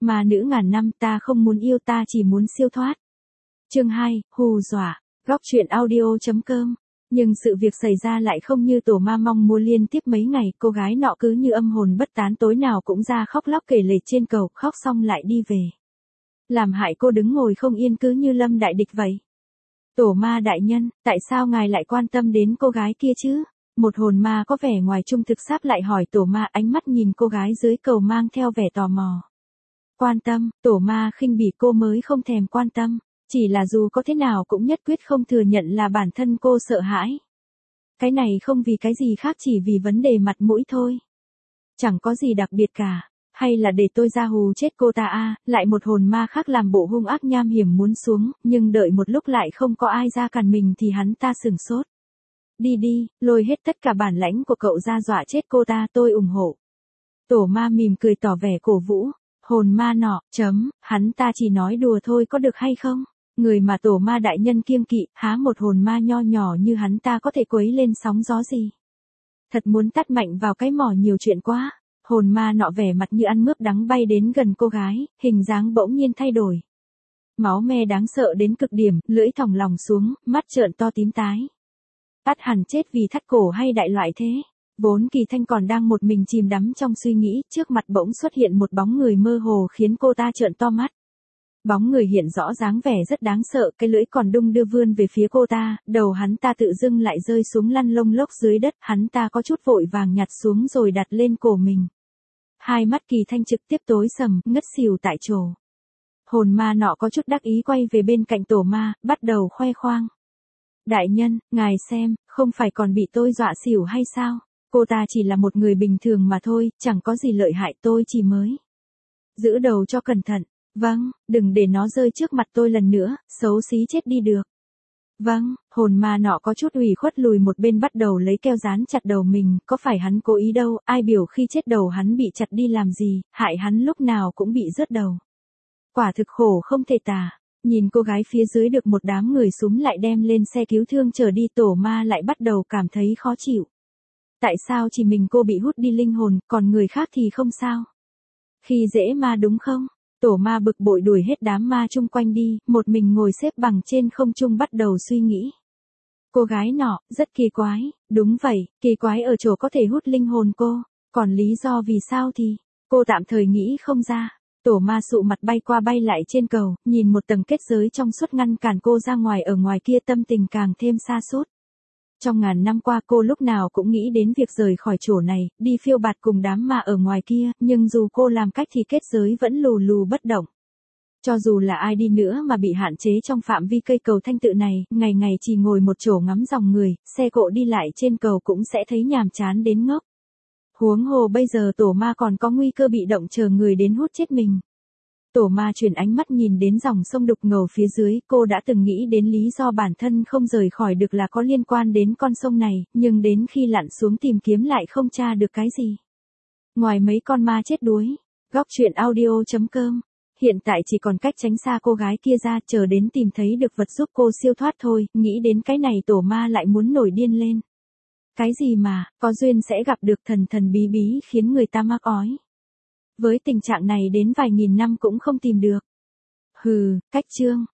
Mà nữ ngàn năm ta không muốn yêu ta chỉ muốn siêu thoát. Chương 2, hù dọa. Góc truyện audio.com. Nhưng sự việc xảy ra lại không như tổ ma mong muốn. Liên tiếp mấy ngày, cô gái nọ cứ như âm hồn bất tán, tối nào cũng ra khóc lóc kể lể trên cầu, khóc xong lại đi về. Làm hại cô đứng ngồi không yên cứ như lâm đại địch vậy. Tổ ma đại nhân, tại sao ngài lại quan tâm đến cô gái kia chứ? Một hồn ma có vẻ ngoài trung thực sáp lại hỏi tổ ma, ánh mắt nhìn cô gái dưới cầu mang theo vẻ tò mò. Quan tâm, tổ ma khinh bỉ cô mới không thèm quan tâm. Chỉ là dù có thế nào cũng nhất quyết không thừa nhận là bản thân cô sợ hãi. Cái này không vì cái gì khác, chỉ vì vấn đề mặt mũi thôi. Chẳng có gì đặc biệt cả. Hay là để tôi ra hù chết cô ta à? Lại một hồn ma khác làm bộ hung ác nham hiểm muốn xuống, nhưng đợi một lúc lại không có ai ra cản mình thì hắn ta sửng sốt. Đi đi, lôi hết tất cả bản lãnh của cậu ra dọa chết cô ta, tôi ủng hộ. Tổ ma mỉm cười tỏ vẻ cổ vũ. Hồn ma nọ, hắn ta chỉ nói đùa thôi có được hay không? Người mà tổ ma đại nhân kiêng kỵ, há một hồn ma nho nhỏ như hắn ta có thể quấy lên sóng gió gì? Thật muốn tát mạnh vào cái mỏ nhiều chuyện quá. Hồn ma nọ vẻ mặt như ăn mướp đắng bay đến gần cô gái, hình dáng bỗng nhiên thay đổi. Máu me đáng sợ đến cực điểm, lưỡi thòng lòng xuống, mắt trợn to tím tái. Ắt hẳn chết vì thắt cổ hay đại loại thế. Vốn Kỳ Thanh còn đang một mình chìm đắm trong suy nghĩ, trước mặt bỗng xuất hiện một bóng người mơ hồ khiến cô ta trợn to mắt. Bóng người hiện rõ dáng vẻ rất đáng sợ, cái lưỡi còn đung đưa vươn về phía cô ta, đầu hắn ta tự dưng lại rơi xuống lăn lông lốc dưới đất, hắn ta có chút vội vàng nhặt xuống rồi đặt lên cổ mình. Hai mắt Kỳ Thanh trực tiếp tối sầm, ngất xỉu tại chỗ. Hồn ma nọ có chút đắc ý quay về bên cạnh tổ ma, bắt đầu khoe khoang. Đại nhân, ngài xem, không phải còn bị tôi dọa xỉu hay sao? Cô ta chỉ là một người bình thường mà thôi, chẳng có gì lợi hại, tôi chỉ mới giữ đầu cho cẩn thận. Vâng, đừng để nó rơi trước mặt tôi lần nữa, xấu xí chết đi được. Vâng, hồn ma nọ có chút ủy khuất lùi một bên bắt đầu lấy keo dán chặt đầu mình, có phải hắn cố ý đâu, ai biểu khi chết đầu hắn bị chặt đi làm gì, hại hắn lúc nào cũng bị rớt đầu. Quả thực khổ không thể tả. Nhìn cô gái phía dưới được một đám người súm lại đem lên xe cứu thương chở đi, tổ ma lại bắt đầu cảm thấy khó chịu. Tại sao chỉ mình cô bị hút đi linh hồn, còn người khác thì không sao? Khi dễ ma đúng không? Tổ ma bực bội đuổi hết đám ma chung quanh đi, một mình ngồi xếp bằng trên không trung bắt đầu suy nghĩ. Cô gái nọ, rất kỳ quái, đúng vậy, kỳ quái ở chỗ có thể hút linh hồn cô, còn lý do vì sao thì, cô tạm thời nghĩ không ra. Tổ ma sụ mặt bay qua bay lại trên cầu, nhìn một tầng kết giới trong suốt ngăn cản cô ra ngoài, ở ngoài kia tâm tình càng thêm sa sút. Trong ngàn năm qua cô lúc nào cũng nghĩ đến việc rời khỏi chỗ này, đi phiêu bạt cùng đám ma ở ngoài kia, nhưng dù cô làm cách thì kết giới vẫn lù lù bất động. Cho dù là ai đi nữa mà bị hạn chế trong phạm vi cây cầu thanh tự này, ngày ngày chỉ ngồi một chỗ ngắm dòng người, xe cộ đi lại trên cầu cũng sẽ thấy nhàm chán đến ngốc. Huống hồ bây giờ tổ ma còn có nguy cơ bị động chờ người đến hút chết mình. Tổ ma chuyển ánh mắt nhìn đến dòng sông đục ngầu phía dưới, cô đã từng nghĩ đến lý do bản thân không rời khỏi được là có liên quan đến con sông này, nhưng đến khi lặn xuống tìm kiếm lại không tra được cái gì. Ngoài mấy con ma chết đuối. Góc truyện audio.com. Hiện tại chỉ còn cách tránh xa cô gái kia ra, chờ đến tìm thấy được vật giúp cô siêu thoát thôi, nghĩ đến cái này tổ ma lại muốn nổi điên lên. Cái gì mà, có duyên sẽ gặp được thần thần bí bí khiến người ta mắc ói. Với tình trạng này đến vài nghìn năm cũng không tìm được. Hừ, cách chương.